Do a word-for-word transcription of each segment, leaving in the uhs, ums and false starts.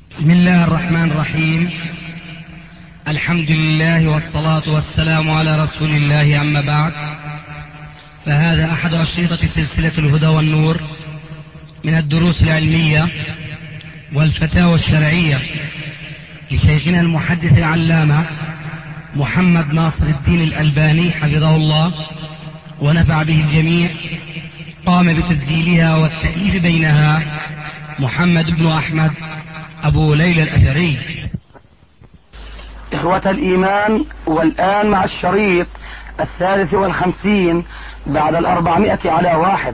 بسم الله الرحمن الرحيم. الحمد لله والصلاة والسلام على رسول الله، أما بعد، فهذا أحد أشرطة سلسلة الهدى والنور من الدروس العلمية والفتاوى الشرعية لشيخنا المحدث العلامة محمد ناصر الدين الألباني حفظه الله ونفع به الجميع. قام بتسجيلها والتأليف بينها محمد بن أحمد أبو ليلى الأثري. إخوة الإيمان، والآن مع الشريط الثالث والخمسين بعد الأربعمائة على واحد.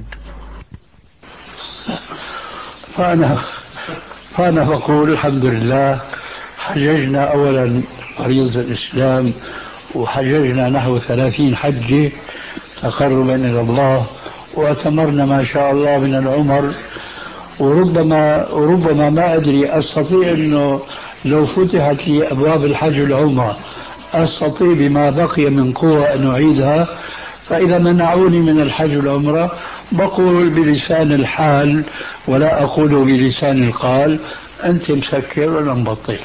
فأنا فأنا بقول الحمد لله، حججنا أولا فريضة الإسلام، وحججنا نحو ثلاثين حجة تقربا إلى الله، وأتمرنا ما شاء الله من العمر، وربما وربما ما أدري أستطيع أنه لو فتحت لي أبواب الحج والعمرة أستطيع بما بقي من قوة أن أعيدها. فإذا منعوني من الحج والعمرة بقول بلسان الحال ولا أقول بلسان القال: أنت مسكر ولا مبطل.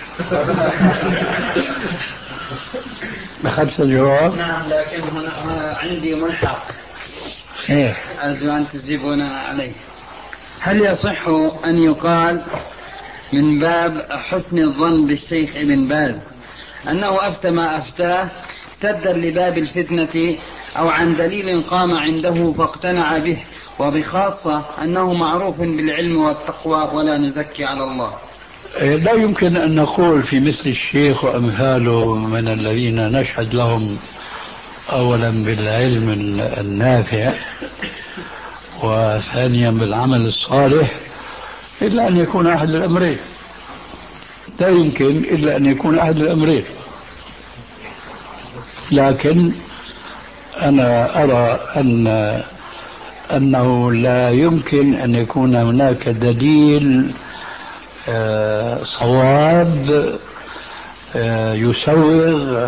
أخذت الجواب؟ نعم، لكن هنا عندي ملحق إيه؟ أرجو أن تجيبوننا عليه. هل يصح أن يقال من باب حسن الظن بالشيخ ابن باز أنه أفتى ما أفتاه سدا لباب الفتنة، أو عن دليل قام عنده فاقتنع به، وبخاصة أنه معروف بالعلم والتقوى ولا نزكي على الله؟ لا يمكن أن نقول في مثل الشيخ وأمثاله من الذين نشهد لهم أولا بالعلم النافع وثانيا بالعمل الصالح إلا أن يكون أحد الأمرين. لا يمكن إلا أن يكون أحد الأمرين. لكن أنا أرى أن أنه لا يمكن أن يكون هناك دليل صواب يسوغ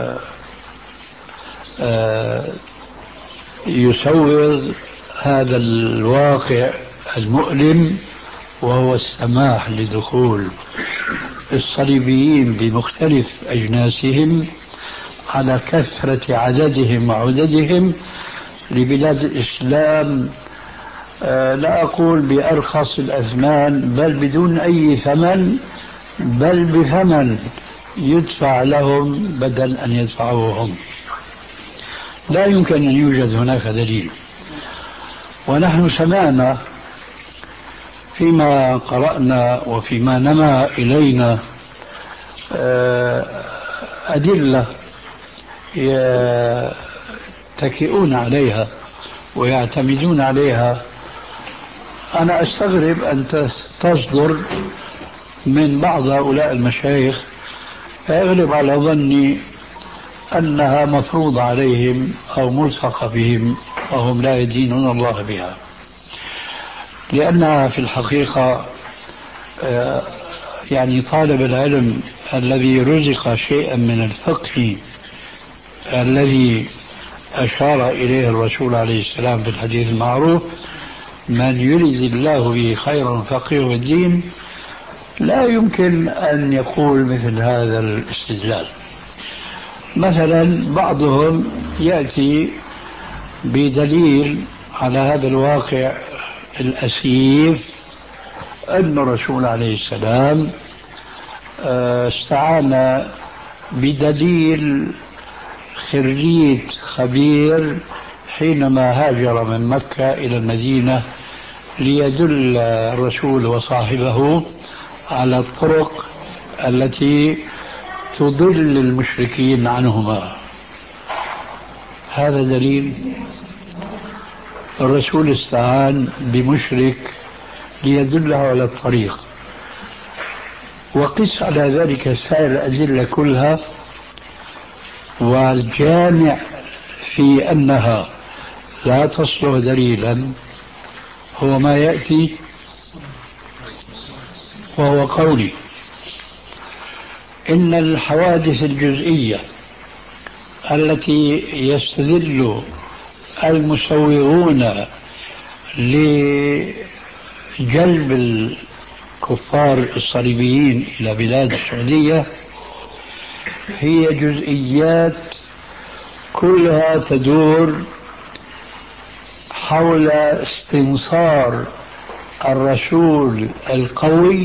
يسوغ هذا الواقع المؤلم، وهو السماح لدخول الصليبيين بمختلف أجناسهم على كثرة عددهم وعددهم لبلاد الإسلام، لا أقول بأرخص الأثمان بل بدون أي ثمن، بل بثمن يدفع لهم بدل أن يدفعوه هم. لا يمكن أن يوجد هناك دليل. ونحن سمعنا فيما قرأنا وفيما نما إلينا أدلة يتكئون عليها ويعتمدون عليها. أنا أستغرب أن تصدر من بعض هؤلاء المشايخ، فيغلب على ظني أنها مفروضة عليهم أو ملصقة بهم وهم لا يدينون الله بها، لأنها في الحقيقة يعني طالب العلم الذي رزق شيئا من الفقه الذي أشار إليه الرسول عليه السلام في الحديث المعروف: من يريد الله به خيرا فقهه في الدين، لا يمكن أن يقول مثل هذا الاستدلال. مثلا بعضهم يأتي بدليل على هذا الواقع الأسيف أن الرسول عليه السلام استعان بدليل خريج خبير حينما هاجر من مكة إلى المدينة ليدل الرسول وصاحبه على الطرق التي تضل المشركين عنهما. هذا دليل. الرسول استعان بمشرك ليدله على الطريق، وقس على ذلك سائر الأدلة كلها، والجامع في أنها لا تصلح دليلا هو ما يأتي، وهو قولي: إن الحوادث الجزئية التي يستدل المسوغون لجلب كفار الصليبيين إلى بلاد السعودية هي جزئيات كلها تدور حول استنصار الرسول القوي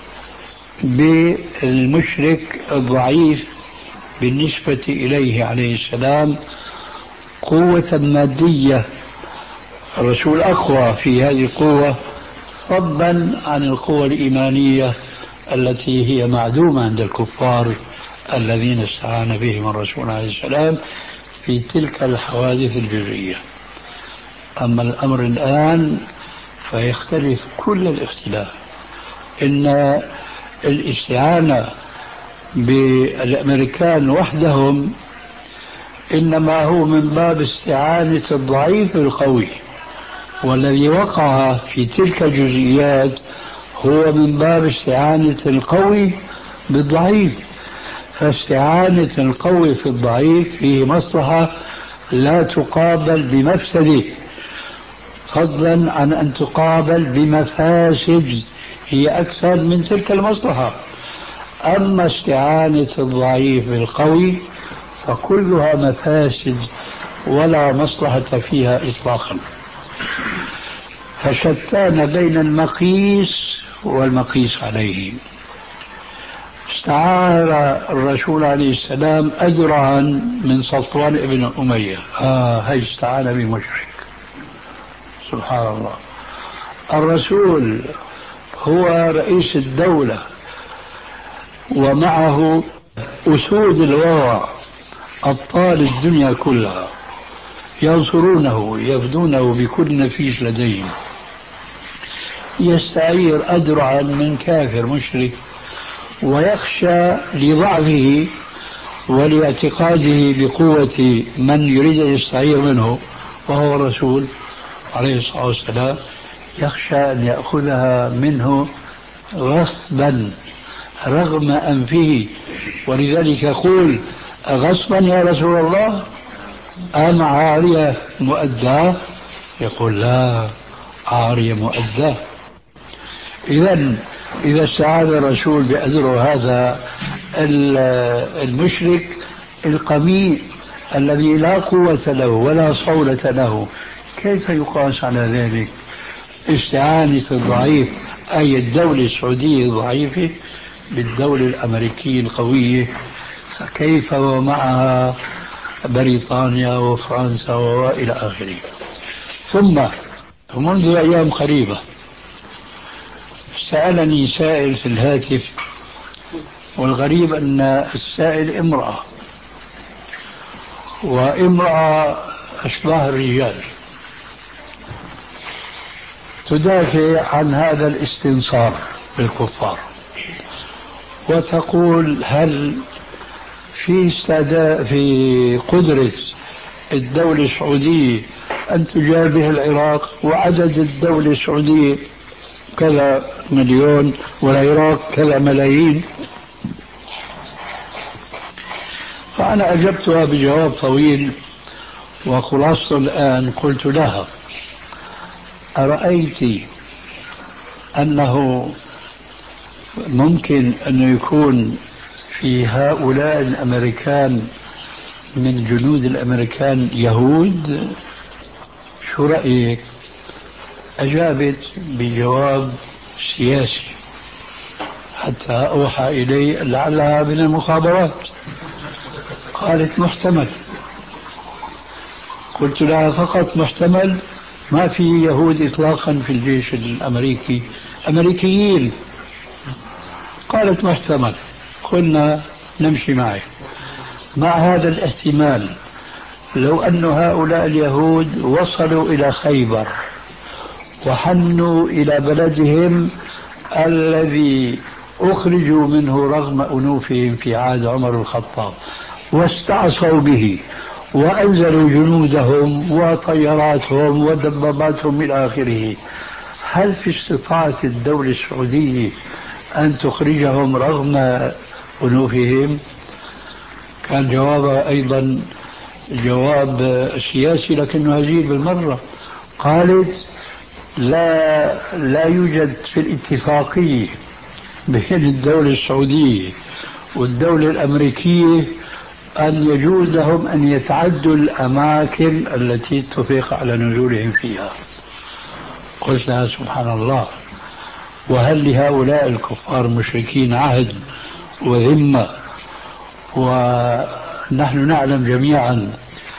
بالمشرك الضعيف بالنسبة إليه عليه السلام قوة مادية. الرسول أقوى في هذه القوة فضلا عن القوة الإيمانية التي هي معدومة عند الكفار الذين استعان بهم الرسول عليه السلام في تلك الحوادث الجزئية. أما الأمر الآن فيختلف كل الاختلاف. إن الاستعانة بالأمريكان وحدهم إنما هو من باب استعانة الضعيف القوي، والذي وقع في تلك الجزئيات هو من باب استعانة القوي بالضعيف. فاستعانة القوي في الضعيف فيه مصلحة لا تقابل بمفسده، فضلا عن أن تقابل بمفاسد هي أكثر من تلك المصلحة. أما استعانة الضعيف بالقوي فكلها مفاسد ولا مصلحة فيها إطلاقا. فشتان بين المقيس والمقيس عليه. استعار الرسول عليه السلام أجرا من صفوان بن أمية، آه هي استعان بمشرك. سبحان الله. الرسول هو رئيس الدولة ومعه أسود الورع أبطال الدنيا كلها ينصرونه يفدونه بكل نفيس لديهم، يستعير أدرعا من كافر مشرك ويخشى لضعفه ولاعتقاده بقوة من يريد أن يستعير منه وهو الرسول عليه الصلاة والسلام، يخشى أن يأخذها منه غصبا رغم أنفه. ولذلك يقول: غصبا يا رسول الله أم عارية مؤداة؟ يقول: لا، عارية مؤداة. إذن إذا استعان الرسول بأذره هذا المشرك القميء الذي لا قوة له ولا صولة له، كيف يقاس على ذلك استعانة الضعيف أي الدولة السعودية الضعيفة بالدولة الأمريكية القوية؟ فكيف ومعها بريطانيا وفرنسا وإلى آخره. ثم منذ أيام قريبة سألني سائل في الهاتف، والغريب أن السائل امرأة، وامرأة أشباه الرجال، تدافع عن هذا الاستنصار بالكفار وتقول: هل في استعداء في قدرة الدولة السعودية أن تجابه العراق، وعدد الدولة السعودية كذا مليون والعراق كذا ملايين؟ فأنا أجبتها بجواب طويل وخلاصة الآن قلت لها: أرأيت أنه ممكن أن يكون في هؤلاء الأمريكان من جنود الأمريكان يهود؟ شو رأيك؟ أجابت بجواب سياسي حتى أوحى إلي لعلها من المخابرات. قالت: محتمل. قلت لها: فقط محتمل؟ ما في يهود إطلاقا في الجيش الأمريكي أمريكيين؟ قالت: محتمل. قلنا: نمشي معي مع هذا الاحتمال. لو أن هؤلاء اليهود وصلوا إلى خيبر وحنوا إلى بلدهم الذي أخرجوا منه رغم أنوفهم في عهد عمر الخطاب واستعصوا به وأنزلوا جنودهم وطياراتهم ودباباتهم إلى آخره، هل في استطاعة الدولة السعودية أن تخرجهم رغم أنوفهم؟ كان جوابها أيضا جواب سياسي لكنه هزيل بالمرة. قالت: لا لا يوجد في الاتفاقية بين الدولة السعودية والدولة الأمريكية أن يجوز لهم أن يتعدوا الأماكن التي اتفق على نزولهم فيها. قلت لها سبحان الله، وهل لهؤلاء الكفار المشركين عهد وذمة؟ ونحن نعلم جميعا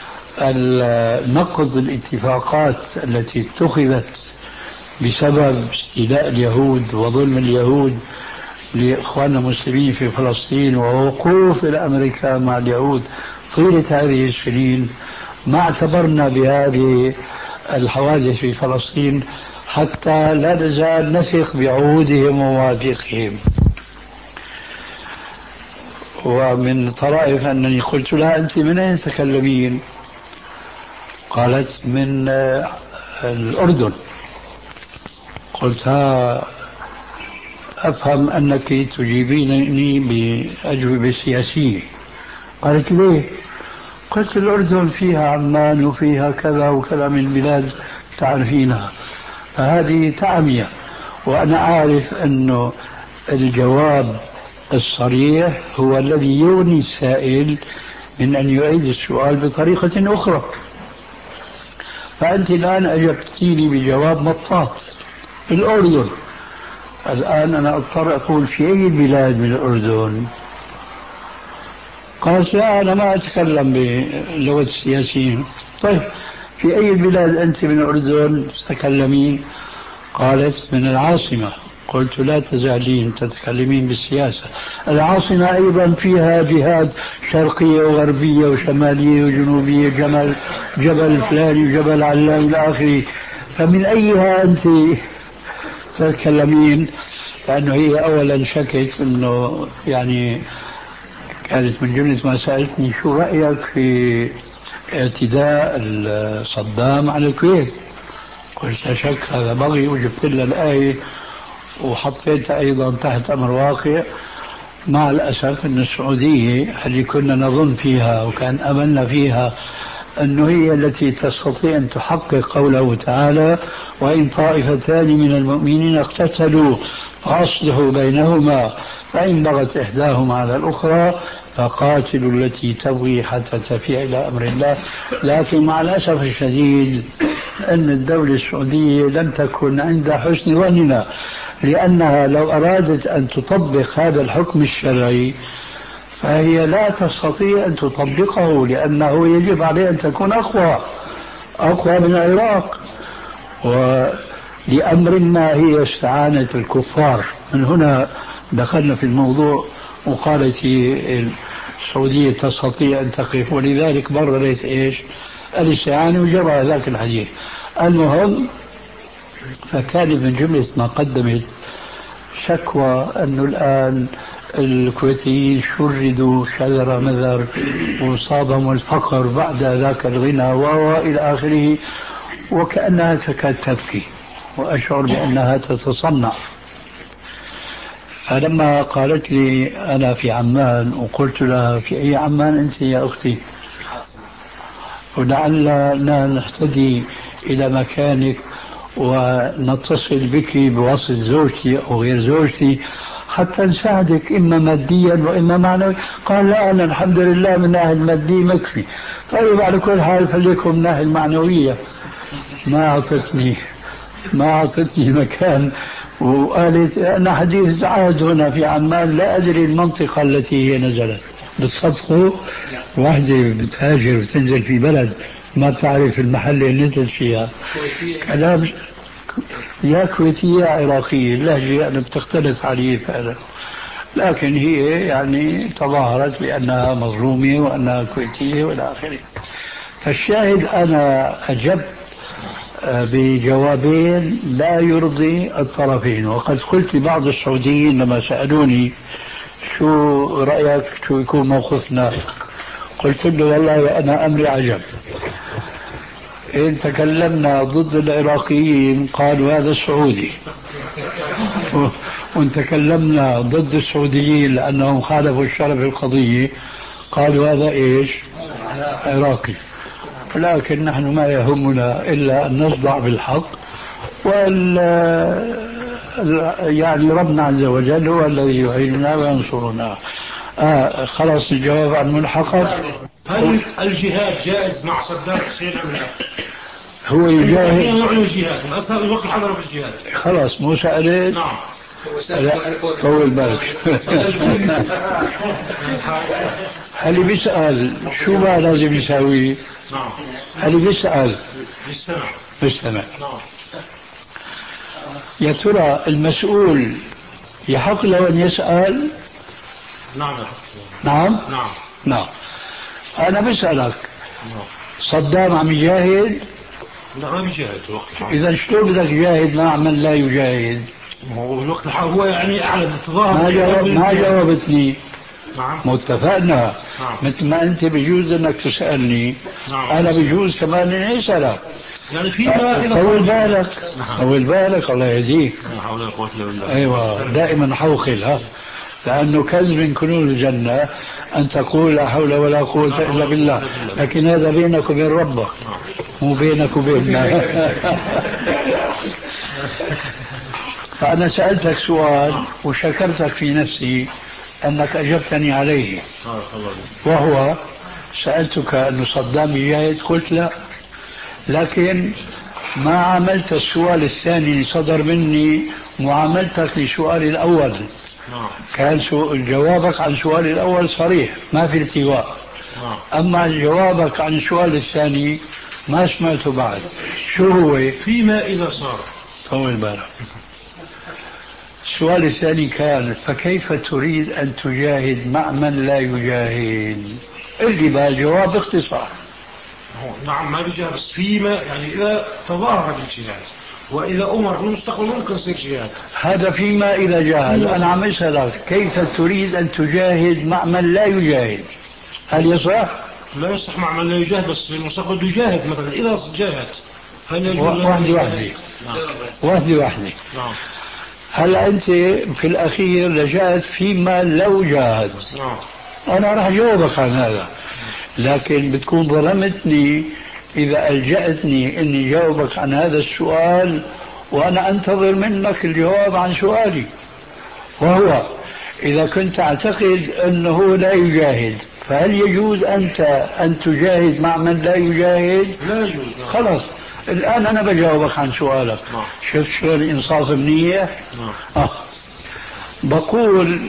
نقض الاتفاقات التي اتخذت بسبب استيلاء اليهود وظلم اليهود لإخواننا المسلمين في فلسطين ووقوف الأمريكان مع اليهود طيلة هذه السنين. ما اعتبرنا بهذه الحوادث في فلسطين حتى لا نزال نثق بعهودهم ومواثيقهم. ومن طرائف أنني قلت لها أنت من أين تتكلمين؟ قالت من الأردن. قلت ها أفهم أنك تجيبينني بأجوبة سياسية. قالت ليه؟ قلت الأردن فيها عمان وفيها كذا وكذا من بلاد تعرفينها، فهذه تعمية، وأنا أعرف أنه الجواب الصريح هو الذي يغني السائل من أن يعيد السؤال بطريقة أخرى. فأنت الآن أجبتيني بجواب مطاط، الأردن. الآن أنا أضطر أقول في أي بلاد من الأردن؟ قالت لا أنا ما أتكلم بلغة السياسيين. طيب في أي بلاد أنت من الأردن تتكلمين؟ قالت من العاصمة. قلت لا تزالين تتكلمين بالسياسة، العاصمة أيضا فيها جهات شرقية وغربية وشمالية وجنوبية، جبل جبل فلاني وجبل علان إلى آخره، فمن أيها أنت تتكلمين؟ لأنه هي أولا شكت أنه يعني كانت من جملة ما سألتني شو رأيك في اعتداء صدام على الكويت. قلت شك هذا بغي، وجبت لها الآية وحطيتها أيضا تحت أمر واقع. مع الأسف أن السعودية اللي كنا نظن فيها وكان أملنا فيها أنه هي التي تستطيع أن تحقق قوله تعالى وإن طائفتان من المؤمنين اقتتلوا فأصلحوا بينهما فإن بغت إحداهما على الأخرى فقاتلوا التي تبغي حتى تفيء إلى أمر الله. لكن مع الأسف الشديد أن الدولة السعودية لم تكن عند حسن ظننا، لأنها لو أرادت أن تطبق هذا الحكم الشرعي فهي لا تستطيع أن تطبقه، لأنه يجب عليه أن تكون أقوى أقوى من العراق. ولأمر ما هي استعانت الكفار. من هنا دخلنا في الموضوع وقالت السعودية تستطيع أن تقف، ولذلك بررت إيش الاستعانة وجرى ذاك الحديث. المهم فكان من جملة ما قدمت شكوى أنه الآن الكويتيين شردوا شذر مذر وصابهم الفقر بعد ذاك الغنى وإلى آخره، وكأنها تكاد تبكي وأشعر بأنها تتصنع. فلما قالت لي أنا في عمان وقلت لها في أي عمان أنت يا أختي، ولعلنا نهتدي إلى مكانك ونتصل بك بواسطة زوجتي أو غير زوجتي حتى نساعدك إما ماديا وإما معنويا. قال لا أنا الحمد لله من ناحية المادية مكفي. طيب على كل حال فليكن من ناحية المعنوية. ما أعطتني ما أعطتني مكان، وقالت أنا حديث عهد هنا في عمان لا أدري المنطقة التي هي نزلت. بتصدقوا واحدة بتهاجر وتنزل في بلد ما تعرف المحل اللي نزلت فيها. كلام يا كويتية عراقية اللهجة أنا بتختلف عليه فعلا، لكن هي يعني تظاهرت بأنها مظلومة وأنها كويتية والى آخره. فالشاهد أنا أجبت بجوابين لا يرضي الطرفين. وقد قلت لبعض السعوديين لما سألوني شو رأيك شو يكون موقفنا، قلت له والله أنا أمري عجب. إن تكلمنا ضد العراقيين قالوا هذا سعودي، وإن تكلمنا ضد السعوديين لأنهم خالفوا الشرع في القضية قالوا هذا إيش عراقي. لكن نحن ما يهمنا إلا أن نصدع بالحق، والأمر يعني ربنا عز وجل هو الذي يعيننا وينصرنا. آه خلاص الجواب عن منحقق. هل الجهاد جائز مع صدام حسين أم لا؟ هو يجاهد يعلن الجهاد من أسهل الوقت حضر في الجهاد. خلاص مو سألت. نعم. طول بالك. هل بيسأل شو بقى لازم يساوي؟ نعم. هل بيسأل؟ بيستمع. بيستمع. نعم. يا ترى المسؤول يحق له أن يسأل؟ نعم. نعم. نعم. نعم. أنا بسألك. نعم. صدام عم يجاهد؟ لا ما بيجاهد الوقت الحالي. إذا شلون بدك تجاهد مع من لا يجاهد؟ هو الوقت الحالي هو يعني أعلن التظاهر. ما جاوب ما جاوبتني. نعم. متفقنا. نعم. مثل ما أنت بيجوز أنك تسألني. نعم. أنا بيجوز كمان أني أسألك. يعني فيما طول بالك. طول بالك الله يهديك. لا حول ولا قوة إلا بالله. أيوة دائما حوخل ها. لأنه كنز من كنوز الجنة أن تقول لا حول ولا قوة إلا بالله، لكن هذا بينك وبين ربك مو بينك وبيننا. فأنا سألتك سؤال وشكرتك في نفسي أنك أجبتني عليه، وهو سألتك أن صدام يجاهد قلت لا، لكن ما عملت السؤال الثاني صدر مني معاملتك لسؤالي الأول. كان جوابك عن سؤالي الأول صريح ما في التواء، أما جوابك عن السؤال الثاني ما سمعته بعد. شو هو؟ فيما إذا صار. طول بالك. السؤال الثاني كان فكيف تريد أن تجاهد مع من لا يجاهد؟ اللي بقى جواب اختصار. نعم ما بيجاهد، بس فيما يعني إذا تظاهر بالجهاد وإذا أمر في المستقبل ممكن يصير جهاد. هذا فيما إذا جاهد. أنا عم أسألك كيف تريد أن تجاهد مع من لا يجاهد؟ هل يصح؟ لا يصح مع من لا يجاهد، بس في المستقبل يجاهد مثلا إذا جاهد. هل يجوز؟ واحدة واحدة. واحدة واحدة. نعم. هلا أنت في الأخير لجأت فيما لو جاهد. نعم. أنا راح أجاوبك عن هذا، لكن بتكون ظلمتني إذا ألجأتني إني جاوبك عن هذا السؤال وأنا أنتظر منك الجواب عن سؤالي، وهو إذا كنت تعتقد أنه لا يجاهد فهل يجوز أنت أن تجاهد مع من لا يجاهد؟ لا يجوز. خلاص الآن أنا بجاوبك عن سؤالك. نعم. شفت شلون إنصاف النية؟ نعم. آه. بقول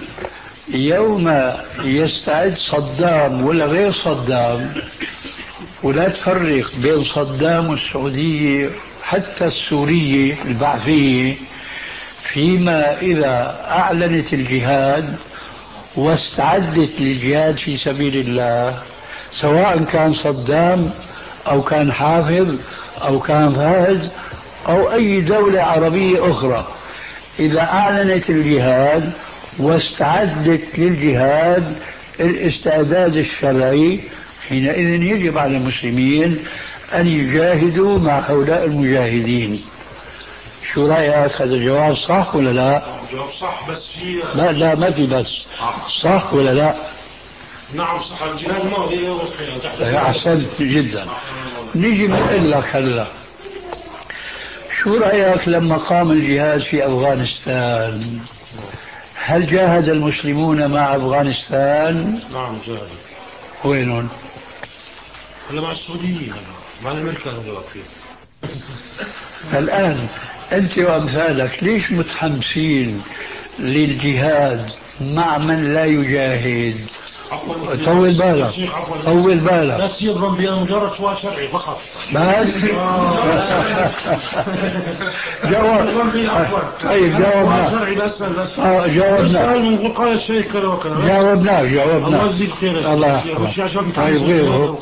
يوم يستعد صدام ولا غير صدام، ولا تفرق بين صدام والسعودية حتى السورية البعثية، فيما إذا أعلنت الجهاد واستعدت للجهاد في سبيل الله، سواء كان صدام أو كان حافظ أو كان فهد أو أي دولة عربية أخرى، إذا أعلنت الجهاد واستعدت للجهاد الاستعداد الشرعي، حينئذ يجب على المسلمين أن يجاهدوا مع هؤلاء المجاهدين. شو رأيك؟ هذا الجواب صح ولا لا؟ جواب صح، بس في لا لا ما في بس. صح ولا لا؟ نعم صح. الجهاد الماضي والخيال. أحسنت جدا. نيجي بنقول لك هلا شو رأيك لما قام الجهاد في أفغانستان؟ هل جاهد المسلمون مع أفغانستان؟ نعم جاهدوا. وينهم؟ هلا مع السعوديين، مع الأمريكان هذول فيه. الآن أنت وأمثالك ليش متحمسين للجهاد مع من لا يجاهد؟ طول بالك طول بالك. بس يظن بأنه مجرد سؤال شرعي فقط. بس جواب. طيب جاوبنا. شرعي بس بس. آه جاوبنا. من قال الشيء كذا وكذا. جاوبنا جاوبنا. الله يجزيك خير. الله يحفظك. طيب غيره.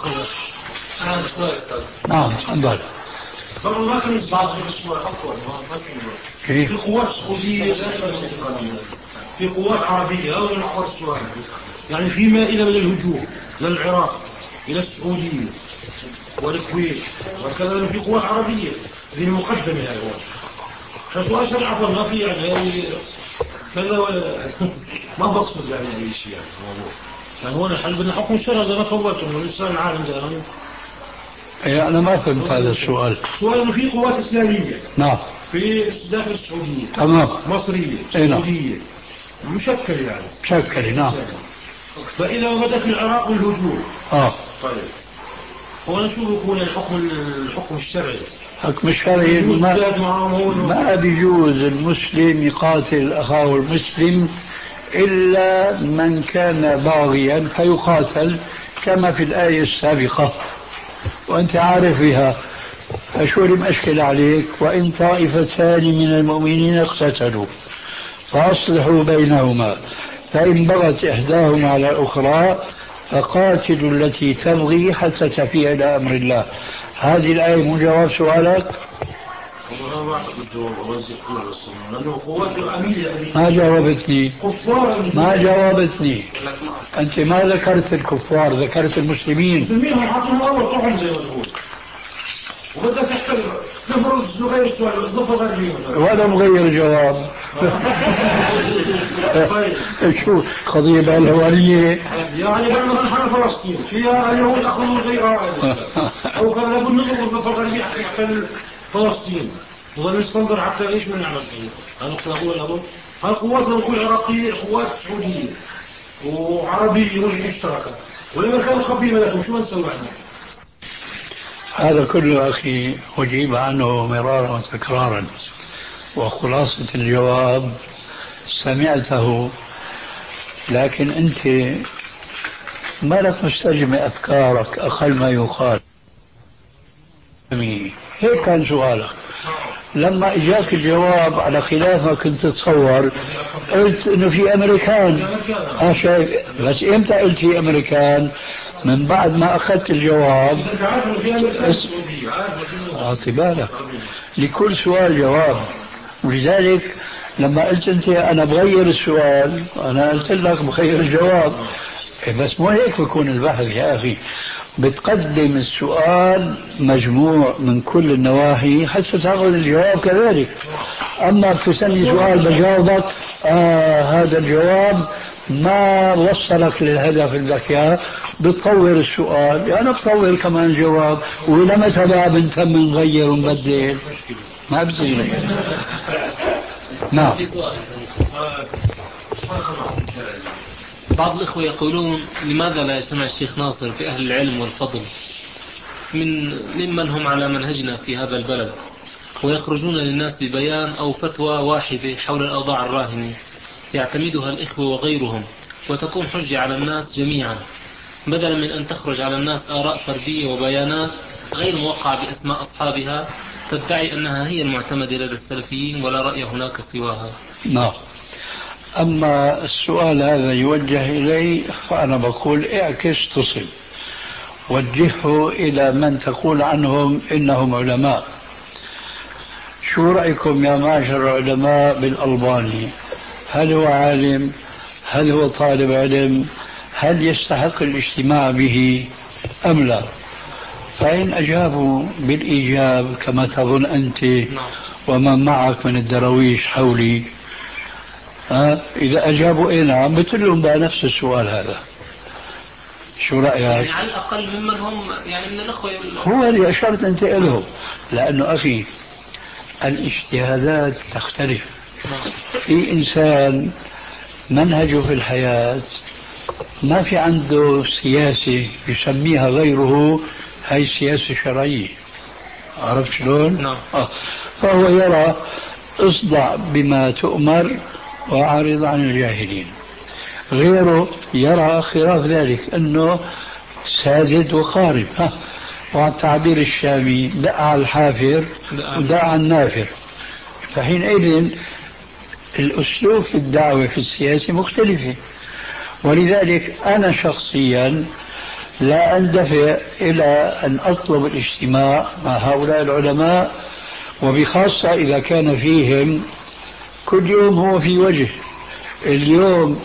نعم تفضل. طبعا ما كان يصبح السؤال أطول. في قوات سعودية، في قوات عربية، أو من أحوال السؤال يعني فيما إلى من الهجوم للعراق إلى السعودية والكويت وكذا، في قوات عربية ذي المقدمة يا أخوان. فسؤال شرع عفوا ما في يعني كذا ولا ما بقصد يعني أي شيء يعني الموضوع. يعني هو الحل بدنا حكم الشرع زي ما فوت إنه الإنسان العالم ده. أنا أنا ما فهمت هذا السؤال. سؤال إنه في قوات إسلامية. نعم. في داخل السعودية. تمام. مصرية سعودية مشكل يعني مشكل. نعم. فإذا بدأ في العراق الهجوم. اه طيب هو نشوف يكون الحكم الحكم الشرعي. حكم الشرعي ما, ما بيجوز المسلم يقاتل أخاه المسلم إلا من كان باغيا فيقاتل كما في الآية السابقة وأنت عارف بها. فشو المشكلة عليك؟ وإن طائفتان من المؤمنين اقتتلوا فأصلحوا بينهما فإن بغت إحداهما على الأخرى فقاتلوا التي تبغي حتى تفيء إلى أمر الله. هذه الآية مو جواب سؤالك؟ ما جاوبتني ما جاوبتني أنت ما ذكرت الكفار، ذكرت المسلمين. المسلمين هم حاطين أول طعم زي ما تقول وبدأ تحتل نفرض نغير السؤال الضفة غير ولا مغير جواب. شو قضية الأولية يعني بعد الحرب فلسطين فيها اليهود أخذوا زي أو كان لابد نضرب الضفة الغربية حتى يحتل فلسطين وظل نستنظر حتى إيش من نعمل. أنا أقول أقول هالقوات لو كل عراقية قوات سعودية وعربية مشتركة ولما كانوا خبيبة لكم شو نسوي احنا؟ هذا كله أخي أجيب عنه مرارا وتكرارا وخلاصة الجواب سمعته، لكن أنت ما لك مستجمع أفكارك أقل ما يقال. هيك كان سؤالك. لما إجاك الجواب على خلاف ما كنت تتصور قلت إنه في أمريكان. بس إمتى قلت في أمريكان؟ من بعد ما أخذت الجواب. أعطي بالك لكل سؤال جواب، ولذلك لما قلت أنت أنا بغير السؤال أنا قلت لك بغير الجواب. بس مو هيك بيكون البحث يا أخي، بتقدم السؤال مجموع من كل النواحي حتى تأخذ الجواب كذلك. أما بتسألني سؤال بجاوبك آه هذا الجواب ما وصلك للهدف اللي بدك اياه، بتطور السؤال انا يعني بطور كمان الجواب ولما تبع بنتم نغير ونبدل ما بصير. نعم. بعض الإخوة يقولون لماذا لا يجتمع الشيخ ناصر في أهل العلم والفضل من ممن هم على منهجنا في هذا البلد ويخرجون للناس ببيان أو فتوى واحدة حول الأوضاع الراهنة يعتمدها الإخوة وغيرهم وتكون حجة على الناس جميعا، بدلا من أن تخرج على الناس آراء فردية وبيانات غير موقعة بأسماء أصحابها تدعي أنها هي المعتمدة لدى السلفيين ولا رأي هناك سواها. نعم. أما السؤال هذا يوجه إلي فأنا بقول اعكس تصل، وجهه إلى من تقول عنهم إنهم علماء. شو رأيكم يا معشر العلماء بالألباني؟ هل هو عالم؟ هل هو طالب علم؟ هل يستحق الاجتماع به أم لا؟ فإن أجابوا بالإيجاب كما تظن أنت ومن معك من الدرويش حولي، ها إذا أجابوا إيه نعم بتقول بقى نفس السؤال هذا. شو رأيك؟ يعني على الأقل ممن هم يعني من الأخوة هو اللي أشرت أنت إلهم، لأنه أخي الاجتهادات تختلف. في إنسان منهجه في الحياة ما في عنده سياسة يسميها غيره هاي السياسة الشرعية، عرفت شلون؟ نعم. آه. فهو يرى اصدع بما تؤمر وأعرض عن الجاهلين. غيره يرى خلاف ذلك أنه ساجد وقارب، ها وعلى التعبير الشامي دع على الحافر ودع على النافر. فحينئذ الأسلوب في الدعوة في السياسة مختلفة، ولذلك أنا شخصيا لا أندفع إلى أن أطلب الاجتماع مع هؤلاء العلماء، وبخاصة إذا كان فيهم كل يوم هو في وجه. اليوم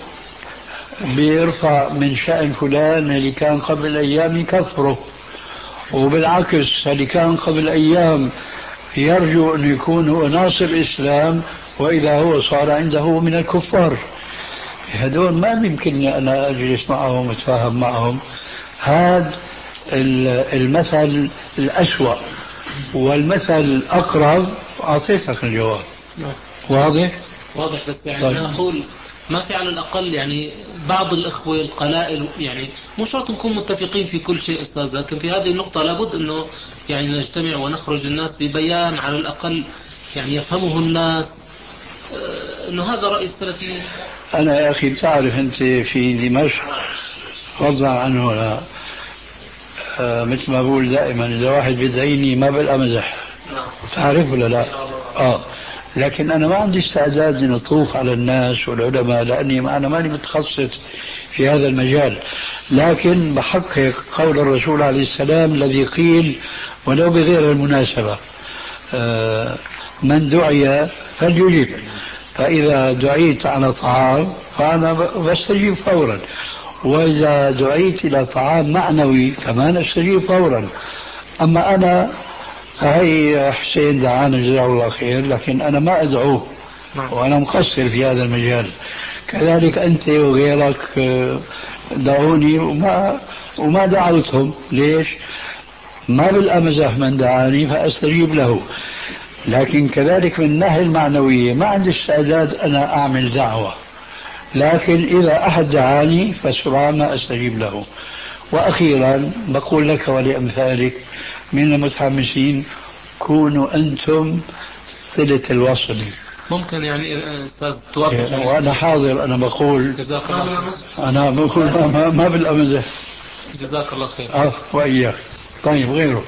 بيرفع من شأن فلان اللي كان قبل أيام يكفره، وبالعكس اللي كان قبل أيام يرجو أن يكون هو ناصر الإسلام وإذا هو صار عنده من الكفار. هذول ما يمكنني أنا أجلس معهم وأتفاهم معهم. هذا المثل الأسوأ، والمثل الأقرب أعطيتك الجواب. واضح؟ واضح، بس يعني طيب. أنا أقول ما في على الأقل يعني بعض الإخوة القلائل، يعني مو شرط نكون متفقين في كل شيء أستاذ، لكن في هذه النقطة لابد أنه يعني نجتمع ونخرج للناس ببيان على الأقل يعني يفهمه الناس أنه هذا رأي السلفيين. أنا يا أخي بتعرف أنت في دمشق فضلا عنه لا. آه مثل ما بقول دائما إذا واحد بيدعيني ما بلقى مزح. تعرف ولا لا؟ آه لكن أنا ما عندي استعداد أن أطوف على الناس والعلماء لأني أنا ماني متخصص في هذا المجال، لكن بحقق قول الرسول عليه السلام الذي قيل ولو بغير المناسبة: آه من دعي فليجب. فإذا دعيت على طعام فأنا بستجيب فورا، وإذا دعيت إلى طعام معنوي كمان أستجيب فورا. أما أنا فهي حسين دعانا جزاه الله خير، لكن أنا ما أدعوه وأنا مقصر في هذا المجال. كذلك أنت وغيرك دعوني وما وما دعوتهم. ليش؟ ما بالأمزح من دعاني فأستجيب له. لكن كذلك من الناحية المعنوية ما عندي استعداد أنا أعمل دعوة، لكن إذا أحد دعاني فسرعان ما أستجيب له. وأخيرا بقول لك ولأمثالك من المتحمسين: كونوا أنتم صلة الوصل. ممكن يعني أستاذ توافق؟ وأنا حاضر. أنا بقول جزاك الله خير. أنا بقول ما, ما بالأمزح. جزاك الله خير. أه وإياك. طيب غيره.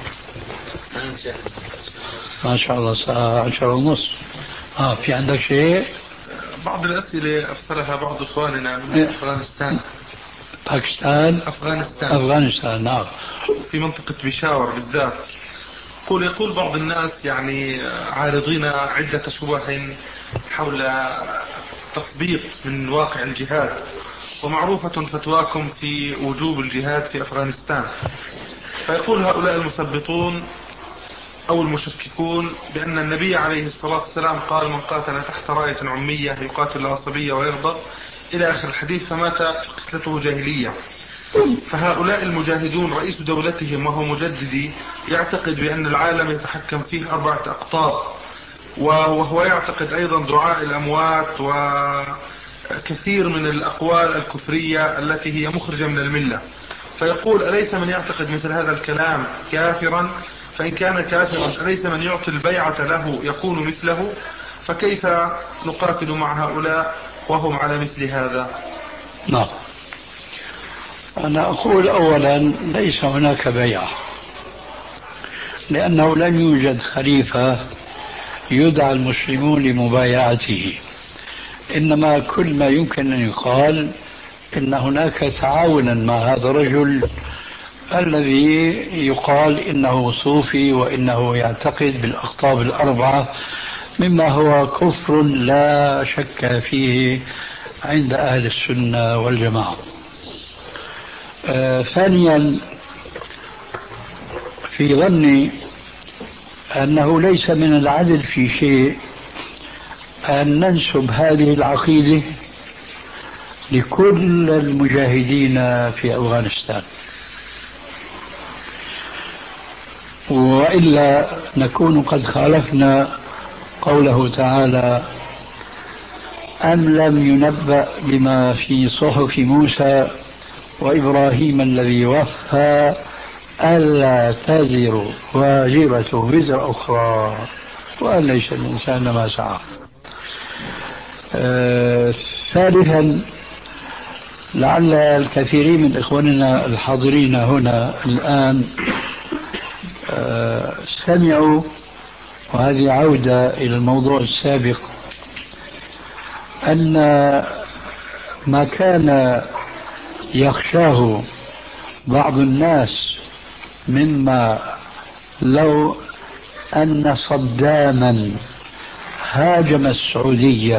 ما شاء الله ساعة عشرة ونص. آه في عندك شيء؟ بعض الأسئلة أرسلها بعض إخواننا من إيه؟ أفغانستان. باكستان؟ أفغانستان. أفغانستان نعم. في منطقة بيشاور بالذات. يقول يقول بعض الناس يعني عارضين عدة شبه حول تثبيط من واقع الجهاد، ومعروفة فتواكم في وجوب الجهاد في أفغانستان. فيقول هؤلاء المثبطون أو المشككون بأن النبي عليه الصلاة والسلام قال: من قاتل تحت راية عمية يقاتل العصبية ويرضى، إلى آخر الحديث، فمات فقتلته جاهلية. فهؤلاء المجاهدون رئيس دولتهم وهو مجددي يعتقد بأن العالم يتحكم فيه أربعة أقطاب، وهو يعتقد أيضا دعاء الأموات وكثير من الأقوال الكفرية التي هي مخرجة من الملة. فيقول: أليس من يعتقد مثل هذا الكلام كافرا؟ فإن كان كافرا أليس من يعطي البيعة له يكون مثله؟ فكيف نقاتل مع هؤلاء وهم على مثل هذا؟ نعم. أنا أقول أولا ليس هناك بيعة، لأنه لن يوجد خليفة يدعى المسلمون لمبايعته. إنما كل ما يمكن أن يقال إن هناك تعاونا مع هذا الرجل الذي يقال إنه صوفي وإنه يعتقد بالأقطاب الأربعة، مما هو كفر لا شك فيه عند أهل السنة والجماعة. آه ثانيا، في ظني أنه ليس من العدل في شيء أن ننسب هذه العقيدة لكل المجاهدين في أفغانستان، وإلا نكون قد خالفنا قوله تعالى: أم لم ينبأ بما في صحف موسى وإبراهيم الذي وفى ألا تزر وازرة وزر أخرى وأن ليس الإنسان ما سعى. آه ثالثا، لعل الكثيرين من إخواننا الحاضرين هنا الآن آه سمعوا، وهذه عودة إلى الموضوع السابق، أن ما كان يخشاه بعض الناس مما لو أن صداما هاجم السعودية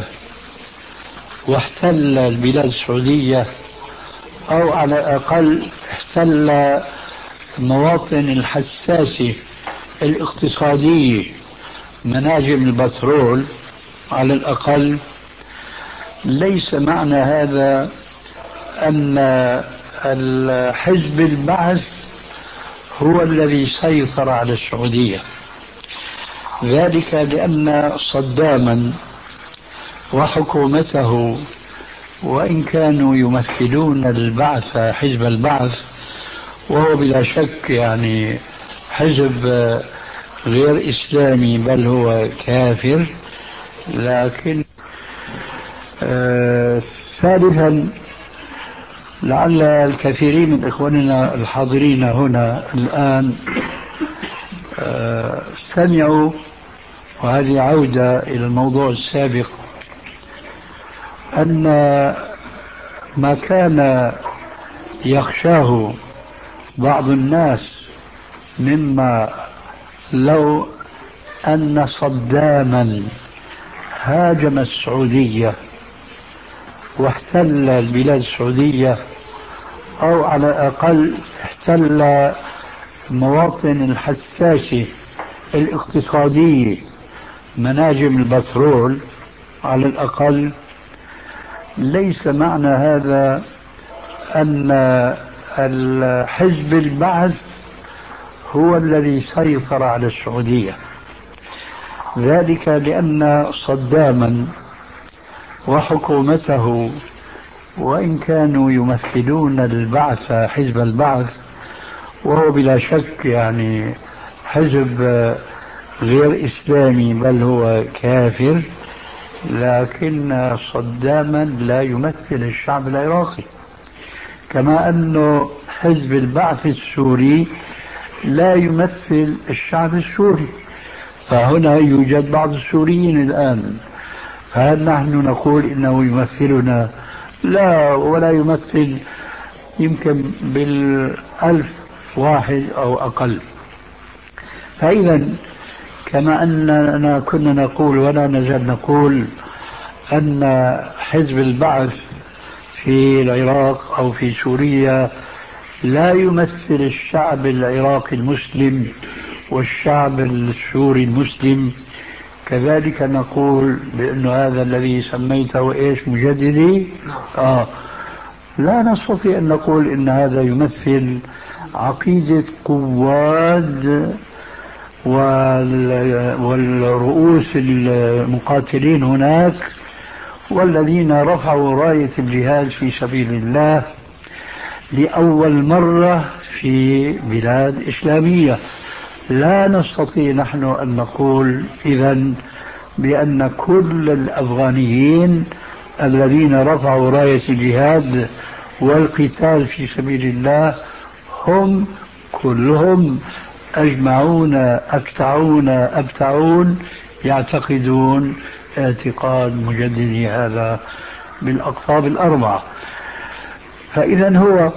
واحتل البلاد السعودية، أو على الأقل احتل المواطن الحساسة الاقتصادية، مناجم البترول على الأقل، ليس معنى هذا أن الحزب البعث هو الذي سيطر على السعودية. ذلك لأن صداما وحكومته وإن كانوا يمثلون البعث حزب البعث، وهو بلا شك يعني حزب غير إسلامي بل هو كافر، لكن آه ثالثا لعل الكثيرين من إخواننا الحاضرين هنا الآن آه سمعوا، وهذه عودة إلى الموضوع السابق، أن ما كان يخشاه بعض الناس مما لو أن صداما هاجم السعودية واحتل البلاد السعودية، أو على الأقل احتل المواطن الحساسة الاقتصادية مناجم البترول على الأقل، ليس معنى هذا أن الحزب البعث هو الذي سيطر على السعودية. ذلك لأن صداما وحكومته وإن كانوا يمثلون البعث حزب البعث، وهو بلا شك يعني حزب غير إسلامي بل هو كافر، لكن صداما لا يمثل الشعب العراقي، كما أنه حزب البعث السوري لا يمثل الشعب السوري. فهنا يوجد بعض السوريين الآن، فهل نحن نقول إنه يمثلنا؟ لا، ولا يمثل يمكن بالألف واحد أو أقل. فإذا كما أننا كنا نقول ولا نزال نقول أن حزب البعث في العراق أو في سوريا لا يمثل الشعب العراقي المسلم والشعب السوري المسلم، كذلك نقول بأن هذا الذي سميته إيش مجددي آه لا نستطيع أن نقول إن هذا يمثل عقيدة قواد والرؤوس المقاتلين هناك والذين رفعوا راية الجهاد في سبيل الله لأول مرة في بلاد إسلامية. لا نستطيع نحن أن نقول إذن بأن كل الأفغانيين الذين رفعوا راية الجهاد والقتال في سبيل الله هم كلهم أجمعون أكتعون أبتعون يعتقدون اعتقاد مجددي هذا بالأقطاب الأربعة. فإذا هو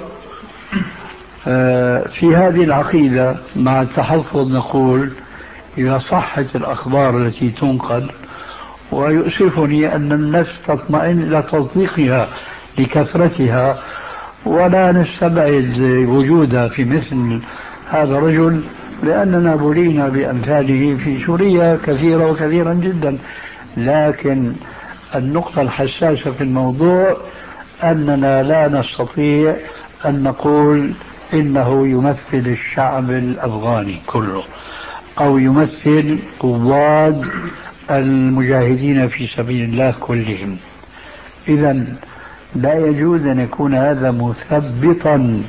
في هذه العقيدة مع التحفظ نقول إذا صحت الأخبار التي تنقل، ويؤسفني أن النفس تطمئن إلى تصديقها لكثرتها، ولا نستبعد وجودها في مثل هذا الرجل، لأننا بلينا بأمثاله في سوريا كثيرة وكثيرا جدا. لكن النقطة الحساسة في الموضوع أننا لا نستطيع أن نقول إنه يمثل الشعب الأفغاني كله أو يمثل قواد المجاهدين في سبيل الله كلهم. إذن لا يجوز أن يكون هذا مثبطا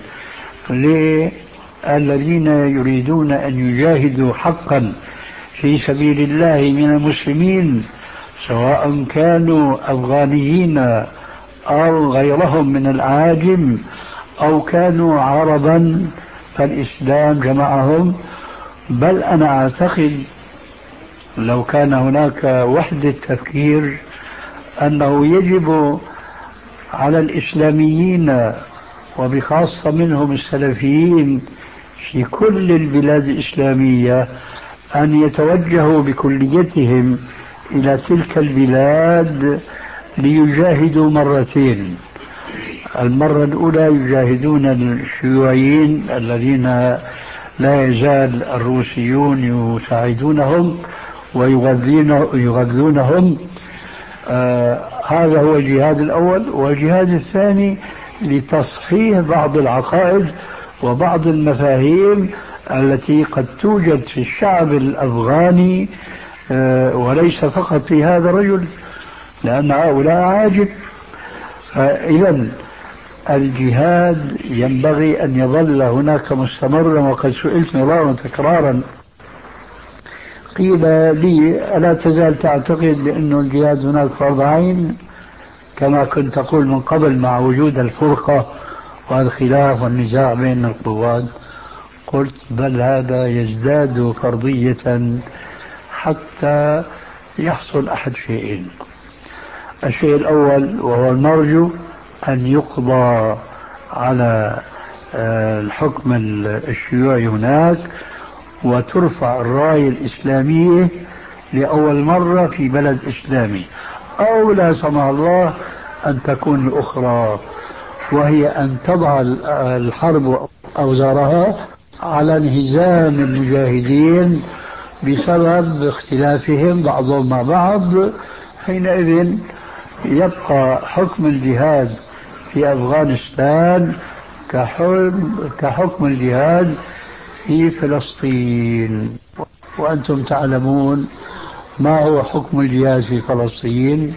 للذين يريدون أن يجاهدوا حقا في سبيل الله من المسلمين، سواء كانوا أفغانيين أو غيرهم من الأعاجم أو كانوا عربا، فالإسلام جمعهم. بل أنا أعتقد لو كان هناك وحدة تفكير أنه يجب على الإسلاميين وبخاصة منهم السلفيين في كل البلاد الإسلامية أن يتوجهوا بكليتهم إلى تلك البلاد ليجاهدوا مرتين. المرة الأولى يجاهدون الشيوعيين الذين لا يزال الروسيون يساعدونهم ويغذونهم، آه هذا هو الجهاد الأول. والجهاد الثاني لتصحيح بعض العقائد وبعض المفاهيم التي قد توجد في الشعب الأفغاني وليس فقط في هذا الرجل، لأن هؤلاء عاجل. إذا الجهاد ينبغي أن يظل هناك مستمرا. وقد سئلت مرارا وتكرارا، قيل لي ألا تزال تعتقد بأن الجهاد هناك فرض عين كما كنت تقول من قبل مع وجود الفرقة والخلاف والنزاع بين القوات؟ قلت بل هذا يزداد فرضية حتى يحصل أحد شيئين. الشيء الأول وهو المرجو أن يقضى على الحكم الشيوعي هناك وترفع الراية الإسلامية لأول مرة في بلد إسلامي، أو لا سمح الله أن تكون الأخرى، وهي أن تضع الحرب أوزارها على انهزام المجاهدين بسبب اختلافهم بعضهم مع بعض. حينئذ يبقى حكم الجهاد في أفغانستان كحكم الجهاد في فلسطين. وأنتم تعلمون ما هو حكم الجهاد في فلسطين.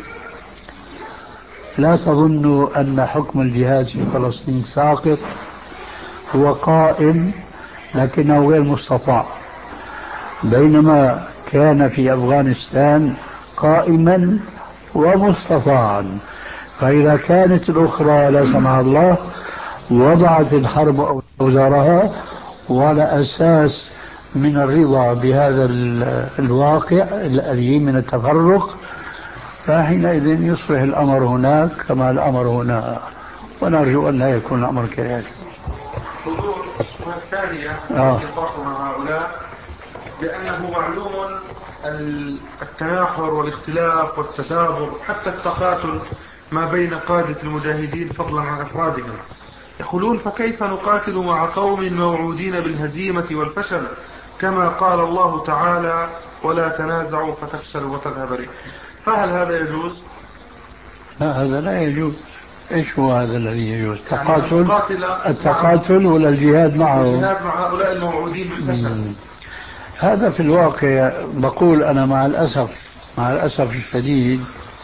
لا تظنوا أن حكم الجهاد في فلسطين ساقط، هو قائم لكنه غير مستطاع، بينما كان في أفغانستان قائما ومستطاعا. فإذا كانت الأخرى لا سمح الله وضعت الحرب أوزارها وعلى أساس من الرضا بهذا الواقع الأليم من التفرق، فحينئذ يصبح الأمر هناك كما الأمر هنا، ونرجو أن لا يكون الأمر كذلك. حضور الشبهة الثانية آه. التي طرحها هؤلاء بأنه معلوم التناحر والاختلاف والتدابر حتى التقاتل ما بين قادة المجاهدين فضلا عن أفرادهم. يقولون فكيف نقاتل مع قوم موعودين بالهزيمة والفشل كما قال الله تعالى ولا تنازعوا فتفشلوا وتذهب ريحكم؟ فهل هذا يجوز؟ لا، هذا لا يجوز. ايش هو هذا الذي يجوز؟ التقاتل يعني التقاتل ولا الجهاد معه؟ الجهاد مع هؤلاء الموعودين بالفشل. مم. هذا في الواقع بقول أنا مع الأسف مع الأسف الشديد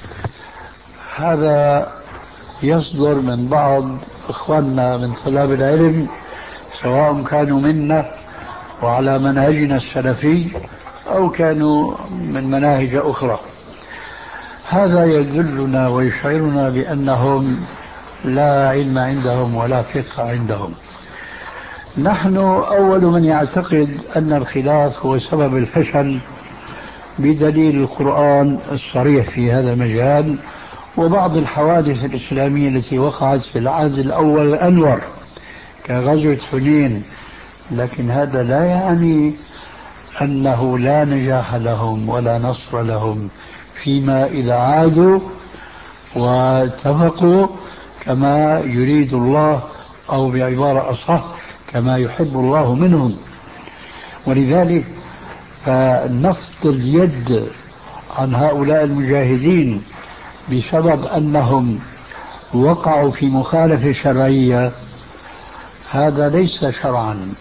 هذا يصدر من بعض إخواننا من طلاب العلم، سواء كانوا منا وعلى منهجنا السلفي أو كانوا من مناهج أخرى. هذا يدلنا ويشعرنا بأنهم لا علم عندهم ولا فقه عندهم. نحن أول من يعتقد أن الخلاف هو سبب الفشل بدليل القرآن الصريح في هذا المجال وبعض الحوادث الإسلامية التي وقعت في العهد الأول الأنور كغزوة حنين. لكن هذا لا يعني أنه لا نجاح لهم ولا نصر لهم فيما إذا عادوا واتفقوا كما يريد الله، أو بعبارة أصح كما يحب الله منهم. ولذلك فنفض اليد عن هؤلاء المجاهدين بسبب أنهم وقعوا في مخالفة شرعية هذا ليس شرعا،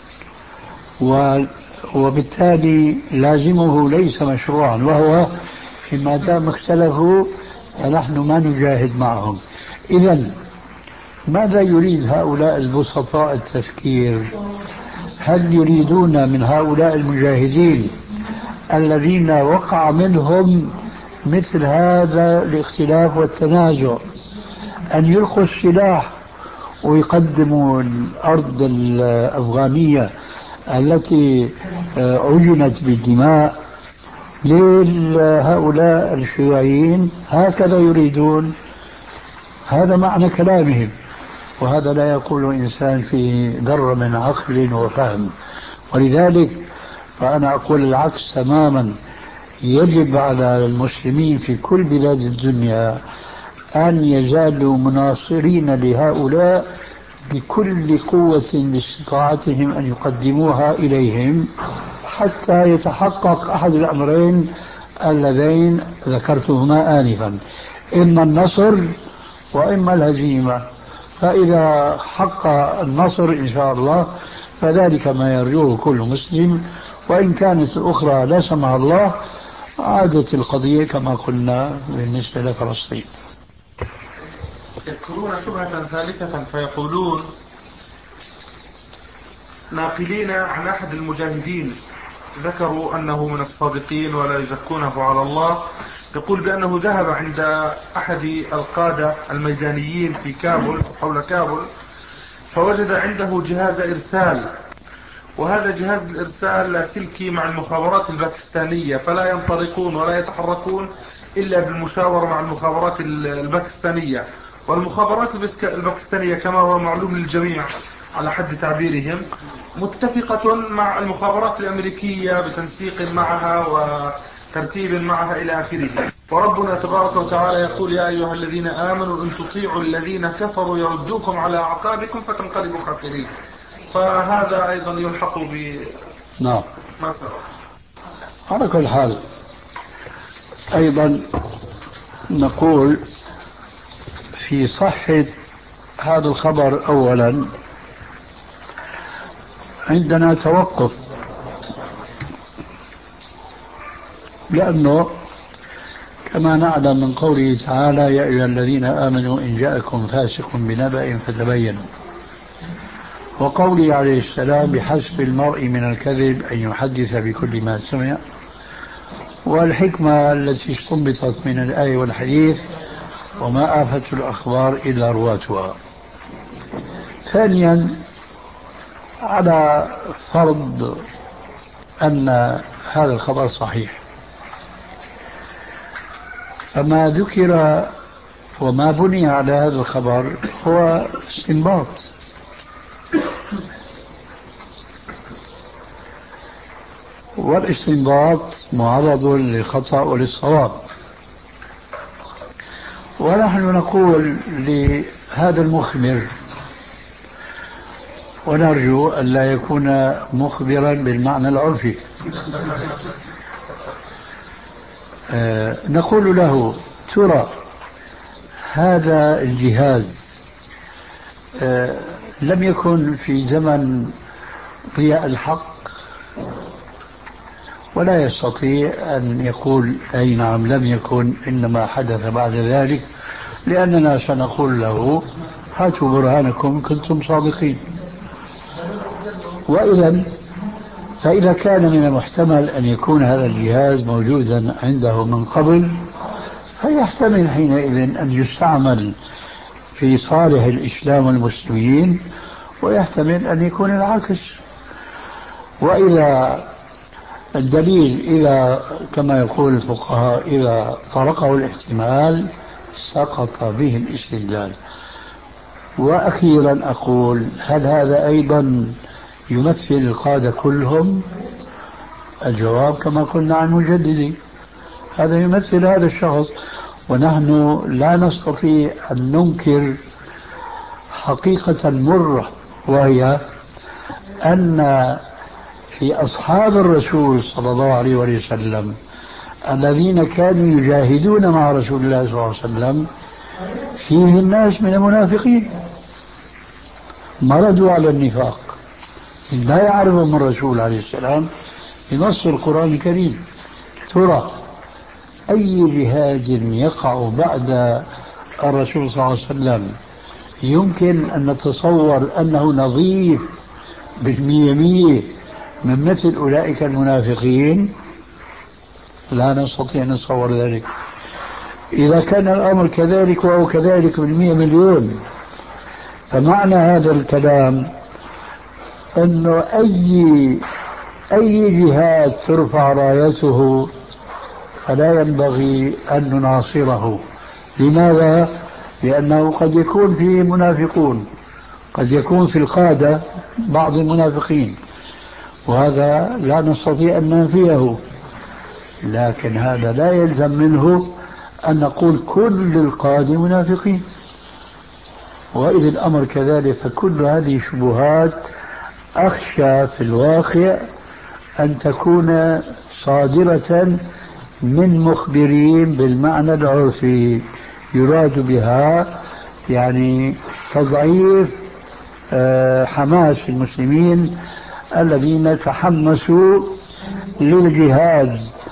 وبالتالي لازمه ليس مشروعا، وهو ما دام اختلفوا فنحن ما نجاهد معهم. إذن ماذا يريد هؤلاء البسطاء التفكير؟ هل يريدون من هؤلاء المجاهدين الذين وقع منهم مثل هذا الاختلاف والتنازع أن يلقوا السلاح ويقدموا الأرض الأفغانية التي عجنت بالدماء لهؤلاء الشيوعيين؟ هكذا يريدون، هذا معنى كلامهم، وهذا لا يقول إنسان فيه ذرة من عقل وفهم. ولذلك فأنا أقول العكس تماما. يجب على المسلمين في كل بلاد الدنيا أن يزالوا مناصرين لهؤلاء بكل قوة لاستطاعتهم أن يقدموها إليهم حتى يتحقق أحد الأمرين اللذين ذكرتهما آنفا، إما النصر وإما الهزيمة. فإذا حق النصر إن شاء الله فذلك ما يرجوه كل مسلم، وإن كانت الأخرى لا سمح الله عادت القضية كما قلنا بالنسبة لفلسطين. يذكرون شبهة ثالثة فيقولون ناقلين عن أحد المجاهدين ذكروا أنه من الصادقين ولا يزكونه على الله، يقول بأنه ذهب عند أحد القادة الميدانيين في كابول حول كابول فوجد عنده جهاز إرسال، وهذا جهاز الإرسال لاسلكي مع المخابرات الباكستانية، فلا ينطلقون ولا يتحركون إلا بالمشاورة مع المخابرات الباكستانية. والمخابرات الباكستانية كما هو معلوم للجميع على حد تعبيرهم متفقة مع المخابرات الأمريكية بتنسيق معها وترتيب معها إلى آخره. وربنا تبارك وتعالى يقول يا أيها الذين آمنوا إن تطيعوا الذين كفروا يردوكم على أعقابكم فتنقلبوا خاسرين. فهذا أيضا يلحق ب نعم ما سبق. على كل حال أيضا نقول في صحة هذا الخبر أولا عندنا توقف، لأنه كما نعلم من قوله تعالى يا أيها الذين آمنوا إن جاءكم فاسق بنبأ فتبينوا، وقوله عليه السلام بحسب المرء من الكذب أن يحدث بكل ما سمع، والحكمة التي استنبطت من الآية والحديث وما آفة الأخبار إلا رواتها. ثانيا على فرض أن هذا الخبر صحيح، فما ذكر وما بني على هذا الخبر هو استنباط، والاستنباط معرض للخطأ وللصواب. ونحن نقول لهذا المخبر، ونرجو أن لا يكون مخبرا بالمعنى العرفي، آه نقول له ترى هذا الجهاز آه لم يكن في زمن ضياء الحق، ولا يستطيع أن يقول أي نعم لم يكن إنما حدث بعد ذلك، لأننا سنقول له هاتوا برهانكم كنتم صادقين. وإذا فإذا كان من المحتمل أن يكون هذا الجهاز موجودا عنده من قبل، فيحتمل حينئذ أن يستعمل في صالح الإسلام والمسلمين، ويحتمل أن يكون العكس. وإذا الدليل إذا كما يقول الفقهاء إذا طرقه الاحتمال سقط به الاستدلال. وأخيرا أقول هل هذا أيضا يمثل القادة كلهم؟ الجواب كما قلنا عن مجددي هذا يمثل هذا الشخص، ونحن لا نستطيع أن ننكر حقيقة مرة، وهي أن في أصحاب الرسول صلى الله عليه وسلم الذين كانوا يجاهدون مع رسول الله صلى الله عليه وسلم فيه الناس من المنافقين مرضوا على النفاق لا يعرفهم الرسول عليه السلام بنص القرآن الكريم. ترى أي جهاد يقع بعد الرسول صلى الله عليه وسلم يمكن أن نتصور أنه نظيف بالمية مية من مثل أولئك المنافقين؟ لا نستطيع أن نتصور ذلك. إذا كان الأمر كذلك وهو كذلك بالمئة مليون، فمعنى هذا الكلام أنه أي أي جهاد ترفع رايته فلا ينبغي أن نناصره. لماذا؟ لأنه قد يكون فيه منافقون، قد يكون في القادة بعض المنافقين، وهذا لا نستطيع أن ننفيه، لكن هذا لا يلزم منه أن نقول كل القادة منافقين. وإذا الأمر كذلك فكل هذه شبهات أخشى في الواقع أن تكون صادرة من مخبرين بالمعنى العرفي، يراد بها يعني تضعيف حماس المسلمين الذين تحمسوا للجهاد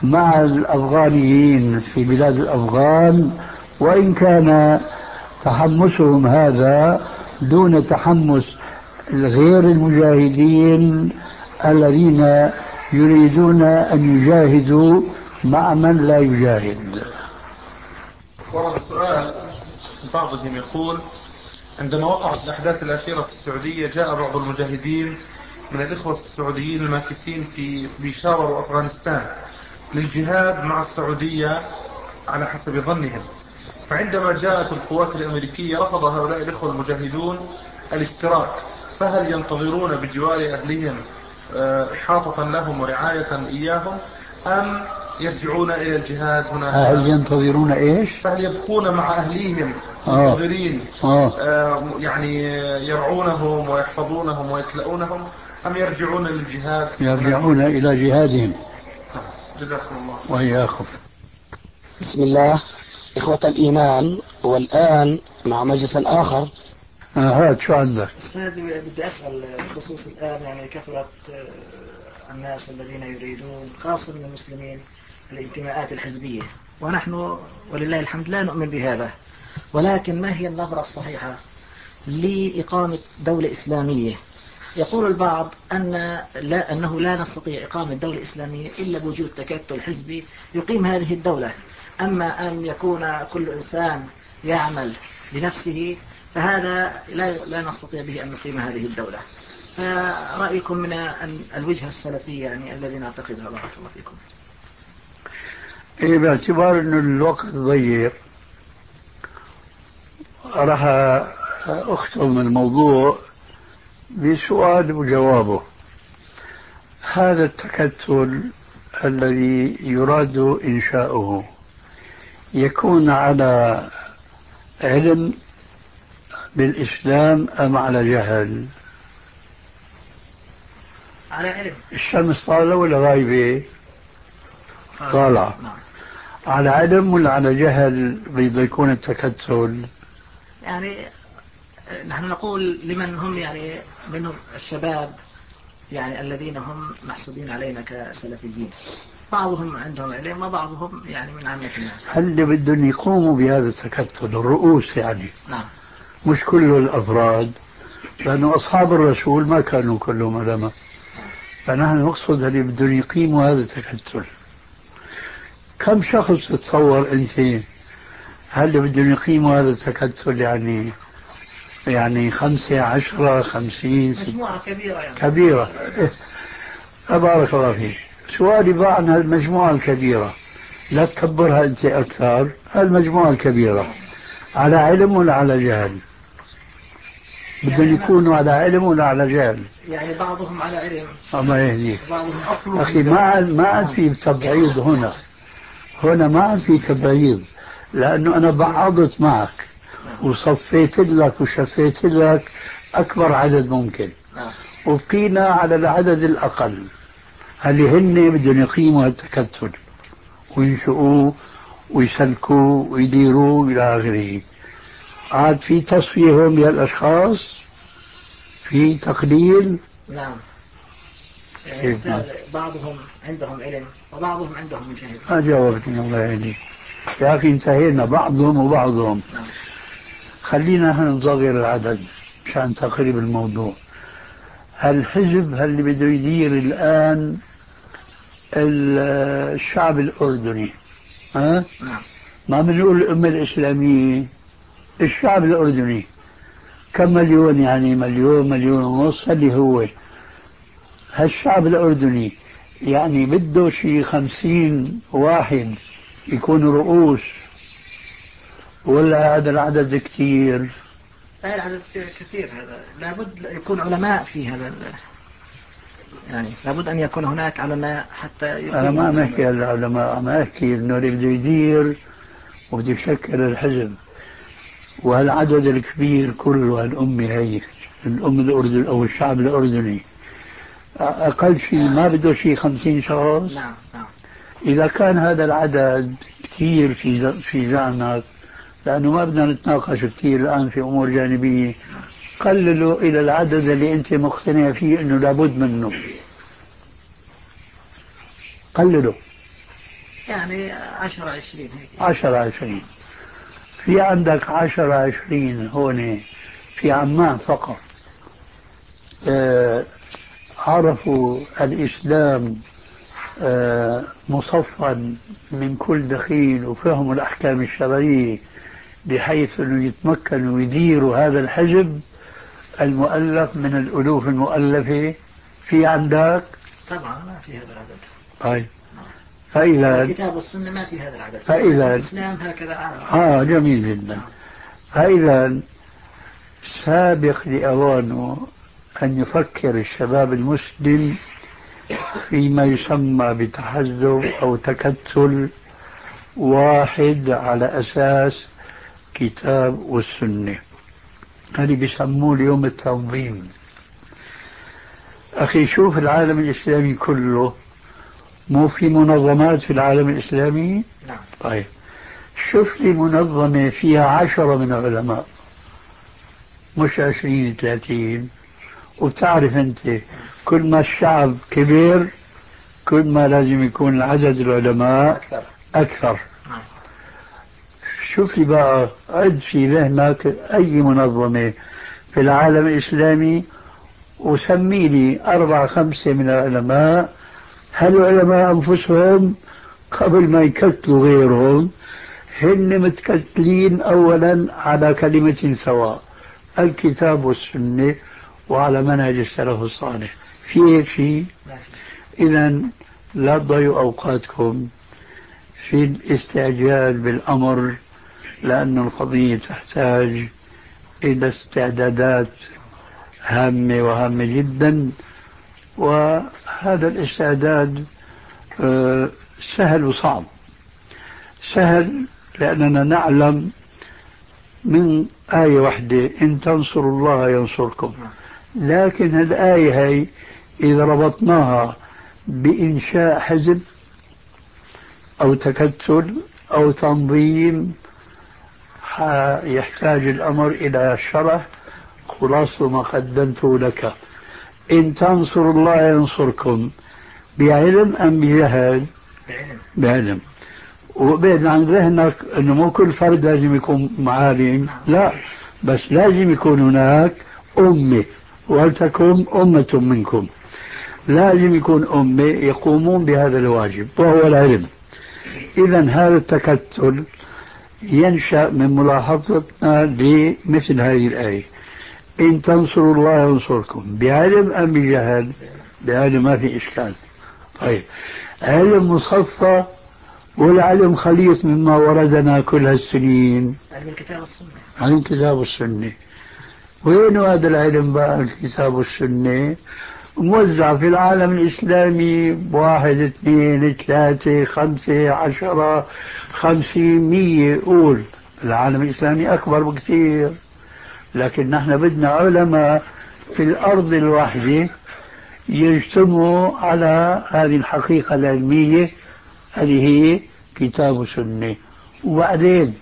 مع الأفغانيين في بلاد الأفغان، وإن كان تحمسهم هذا دون تحمس غير المجاهدين الذين يريدون أن يجاهدوا مع من لا يجاهد. ورد السؤال بعضهم يقول: عندما وقعت الأحداث الأخيرة في السعودية جاء بعض المجاهدين من الإخوة السعوديين الماكثين في بيشاور وأفغانستان للجهاد مع السعودية على حسب ظنهم، فعندما جاءت القوات الأمريكية رفض هؤلاء الإخوة المجاهدون الاشتراك، فهل ينتظرون بجوار أهلهم إحاطة لهم ورعاية إياهم، أم يرجعون إلى الجهاد هناك؟ هل ينتظرون إيش؟ فهل يبقون مع أهليهم منتظرين آه. آه يعني يرعونهم ويحفظونهم ويكلؤونهم، أم يرجعون للجهاد؟ يرجعون إلى جهادهم. جزاكم الله وإياكم. بسم الله. إخوة الإيمان، والآن مع مجلس آخر. آه هات شو عندك؟ أستاذ بدي أسأل بخصوص الآن يعني كثرة الناس الذين يريدون خاصة من المسلمين الانتماءات الحزبية، ونحن ولله الحمد لا نؤمن بهذا، ولكن ما هي النظرة الصحيحة لإقامة دولة إسلامية؟ يقول البعض أن لا أنه لا نستطيع إقامة دولة إسلامية إلا بوجود تكتل حزبي يقيم هذه الدولة، أما أن يكون كل إنسان يعمل لنفسه فهذا لا لا نستطيع به أن نقيم هذه الدولة. فرأيكم من الوجهة السلفية يعني الذي نعتقدها؟ بارك الله فيكم. إيه، باعتبار أن الوقت ضيق راح أختم الموضوع بسؤال وجوابه. هذا التكتل الذي يراد إنشاؤه يكون على علم بالإسلام أم على جهل؟ على علم. الشمس طالة ولا غايبة؟ طالعة. على علم ولا على جهل بده يكون التكتل؟ يعني نحن نقول لمن هم يعني منهم الشباب يعني الذين هم محسوبين علينا كسلفيين، بعضهم عندهم علم وبعضهم يعني من عامة الناس. هل اللي بدهم يقوموا بهذا التكتل الرؤوس يعني؟ نعم. مش كل الأفراد، لأنه أصحاب الرسول ما كانوا كلهم علماء، فنحن نقصد اللي بدهم يقيموا هذا التكتل. كم شخص تتصور أنت هل اللي بدهم يقيموا هذا التكتل؟ يعني يعني خمسة عشرة خمسين مجموعة كبيرة يعني. كبيرة. أبارك الله فيك. سؤالي بقى عن هالمجموعة الكبيرة، لا تكبرها أنت أكثر. هالمجموعة الكبيرة على علم ولا على جهل؟ بدهم يعني يكونوا على علم ولا على جهل؟ يعني بعضهم على علم. الله يهديك. بعضهم أخي ما ما عاد في تبعيض هنا، هنا ما عاد في تبعيض، لأنه أنا بعضت معك وصفيت لك وشفيت لك أكبر عدد ممكن، وبقينا على العدد الأقل اللي هن بدهم يقيموا التكتل وينشؤوه ويسلكوا ويديروا إلى آخره. عاد في تصفية هون بهالأشخاص، في تقليل. نعم. يعني بعضهم عندهم علم وبعضهم عندهم جهل. ما جاوبتني الله يهديك يا أخي، انتهينا بعضهم وبعضهم. نعم. خلينا نصغر العدد مشان تقريب الموضوع. هالحزب اللي بده يدير الآن الشعب الأردني، ها؟ نعم. ما بنقول الأمة الإسلامية، الشعب الأردني كم مليون؟ يعني مليون مليون ونص. اللي هو هالشعب الأردني يعني بده شي خمسين واحد يكونوا رؤوس، ولا هذا العدد كثير؟ لا، العدد كثير. هذا لابد يكون علماء في هذا، يعني لابد أن يكون هناك علماء حتى. أنا ما أحكي العلماء، أنا أحكي إنه اللي بده يدير وبده يشكل الحزب، وهالعدد الكبير كله هالأمة هي الأم الأردن أو الشعب الأردني أقل شيء ما بده شيء خمسين شخص. نعم نعم. إذا كان هذا العدد كثير في في زعمك، لأنه ما بدنا نتناقش كثير الآن في أمور جانبية، قللوا إلى العدد اللي أنت مقتنع فيه إنه لابد منه، قللوا. يعني عشرة عشرين هيك. عشرة عشرين. في عندك عشرة عشرين هون في عمان فقط آه عرفوا الإسلام آه مصفا من كل دخيل وفهموا الأحكام الشرعية بحيث أنه يتمكنوا ويديروا هذا الحزب المؤلف من الألوف المؤلفة. في عندك طبعا ما في هذا العدد. طيب فإذا الكتاب والسنة ما في هذا العدد. فإذا الإسلام هكذا عارف. آه جميل جدا. فإذا سابق لأوانه أن يفكر الشباب المسلم فيما يسمى بتحزب أو تكتل واحد على أساس كتاب والسنة. هذه بيسموه اليوم التنظيم. أخي شوف العالم الإسلامي كله، مو في منظمات في العالم الإسلامي؟ نعم. طيب شوف لي منظمة فيها عشرة من العلماء مش عشرين ثلاثين. وبتعرف أنت كل ما الشعب كبير كل ما لازم يكون عدد العلماء أكثر, أكثر. نعم. شوف لي بقى عد في ذهنك أي منظمة في العالم الإسلامي وسمي لي أربع خمسة من العلماء هالعلماء أنفسهم قبل ما يكتلوا غيرهم هن متكتلين أولا على كلمة سواء الكتاب والسنة وعلى منهج السلف الصالح. في هيك شيء؟ إذن لا تضيعوا أوقاتكم في الاستعجال بالأمر، لأن القضية تحتاج إلى استعدادات هامة وهامة جدا. وهذا الاستعداد سهل وصعب. سهل لأننا نعلم من آية واحدة إن تنصروا الله ينصركم، لكن الآية هي إذا ربطناها بإنشاء حزب أو تكتل أو تنظيم يحتاج الأمر إلى شرح. خلاصة ما قدمته لك، إن تنصروا الله ينصركم بعلم أم بجهل؟ بعلم. بعلم. وبعد عن ذهنك أنه مو كل فرد لازم يكون معالم، لا، بس لازم يكون هناك أمة ولتكن أمة منكم. لازم يكون أمة يقومون بهذا الواجب وهو العلم. إذن هذا التكتل ينشأ من ملاحظتنا لمثل هذه الآية إن تنصروا الله ينصركم بعلم أم بجهل؟ بعلم ما في إشكال. طيب علم مصفى والعلم خليط مما وردنا كل هالسنين؟ علم الكتاب والسنة. علم الكتاب والسنة. وين هذا العلم بقى الكتاب والسنة؟ موزع في العالم الإسلامي واحد اثنين ثلاثة خمسة عشرة خمسين مية. قول العالم الإسلامي أكبر بكثير، لكن نحن بدنا علماء في الأرض الواحدة يجتمعوا على هذه الحقيقة العلمية اللي هي كتاب وسنة. وبعدين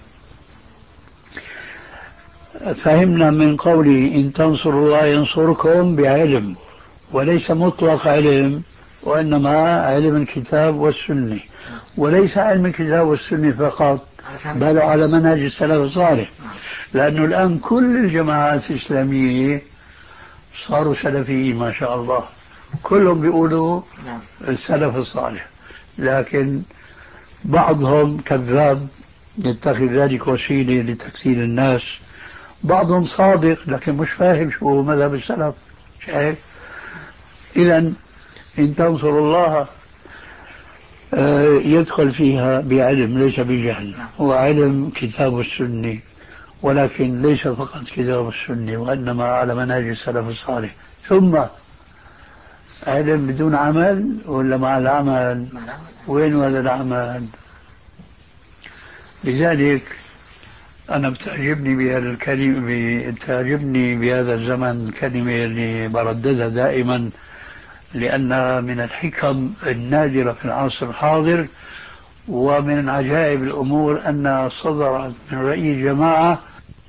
فهمنا من قوله إن تنصروا الله ينصركم بعلم، وليس مطلق علم، وإنما علم الكتاب والسنة، وليس علم الكتاب والسنة فقط بل على منهج السلف الصالح. لأنه الآن كل الجماعات الإسلامية صاروا سلفيين ما شاء الله، كلهم بيقولوا السلف الصالح، لكن بعضهم كذاب يتخذ ذلك وسيلة لتكسير الناس، بعضهم صادق لكن مش فاهم شو هو مذهب السلف. شايف؟ إذن إن تنصروا الله يدخل فيها بعلم ليس بجهل، هو علم كتاب السنة، ولكن ليس فقط كتاب السنة وإنما على منهج السلف الصالح. ثم علم بدون عمل ولا مع العمل؟ وين هذا العمل؟ لذلك أنا بتعجبني بهذا الكلمة، بتعجبني بهذا الزمن كلمة اللي برددها دائما، لأنها من الحكم النادرة في العصر الحاضر، ومن عجائب الأمور أنها صدرت من رأي جماعة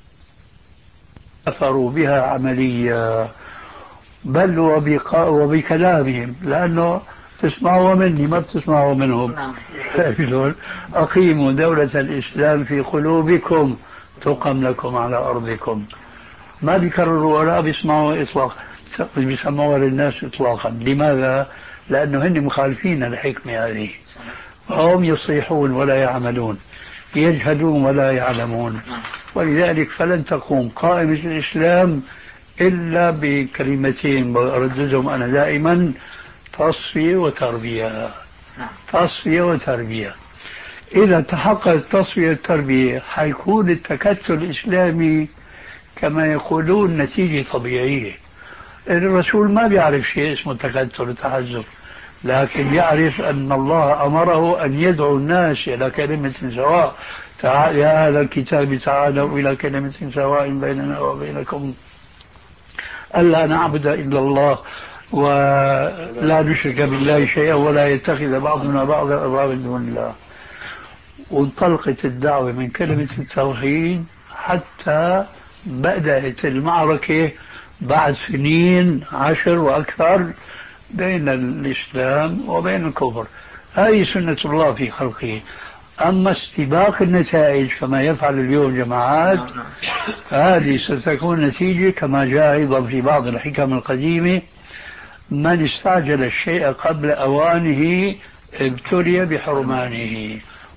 أثروا بها عملية بل وبكلامهم، لأنه تسمعوا مني ما بتسمعوا منهم. شلون؟ أقيموا دولة الإسلام في قلوبكم تقم لكم على أرضكم. ما بيكرروا ولا بيسمعوا إطلاقا، بيسمعوا للناس إطلاقا. لماذا؟ لأنه هن مخالفين الحكمة هذه، هم يصيحون ولا يعملون، يجهلون ولا يعلمون. ولذلك فلن تقوم قائمة الإسلام إلا بكلمتين برددهم أنا دائما: تصفية وتربية. تصفية وتربية. إذا تحقق التصفية والتربية حيكون التكتل الإسلامي كما يقولون نتيجة طبيعية. الرسول ما بيعرف شيء اسمه تكتل وتحزب، لكن يعرف أن الله أمره أن يدعو الناس إلى كلمة سواء. تعال يا أهل الكتاب تعالوا إلى كلمة سواء بيننا وبينكم ألا نعبد إلا الله ولا نشرك بالله شيئا ولا يتخذ بعضنا بعضا أربابا من دون الله. وانطلقت الدعوة من كلمة التوحيد حتى بدأت المعركة بعد سنين عشر وأكثر بين الإسلام وبين الكفر. هذه سنة الله في خلقه. أما استباق النتائج كما يفعل اليوم جماعات، هذه ستكون نتيجة كما جاء أيضا في بعض الحكم القديمة: من استعجل الشيء قبل أوانه ابتلي بحرمانه.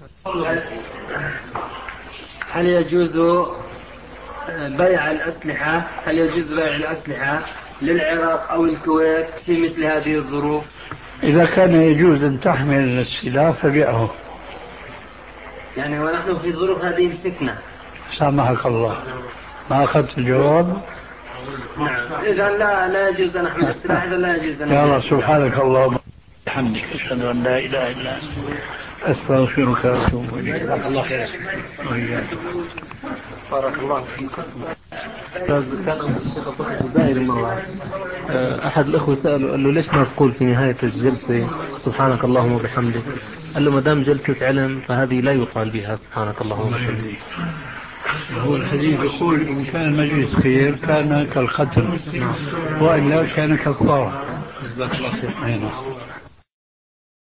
هل يجوز بيع الأسلحة هل يجوز بيع الأسلحة للعراق أو الكويت في مثل هذه الظروف؟ إذا كان يجوز أن تحمل السلاح فبيعه. يعني ونحن في ظروف هذه الفتنة. سامحك الله، ما أخذت الجواب؟ نعم. إذا لا لا يجوز أن أحمل السلاح، إذا لا يجوز أن يا الله سبحانك اللهم وبحمدك أشهد أن لا إله إلا أنت أستغفرك وأتوب إليك. جزاك الله خير. بارك الله فيكم. أستاذ، كان الشيخ أبو بكر الجزائري مرة أحد الأخوة سأله قال له: ليش ما تقول في نهاية الجلسة سبحانك اللهم وبحمدك؟ قال له: ما دام جلسة علم فهذه لا يقال بها سبحانك اللهم وبحمدك. هو الحديث يقول: إن كان المجلس خير كان كالختم وإلا كان كالطاعة. جزاك الله خير.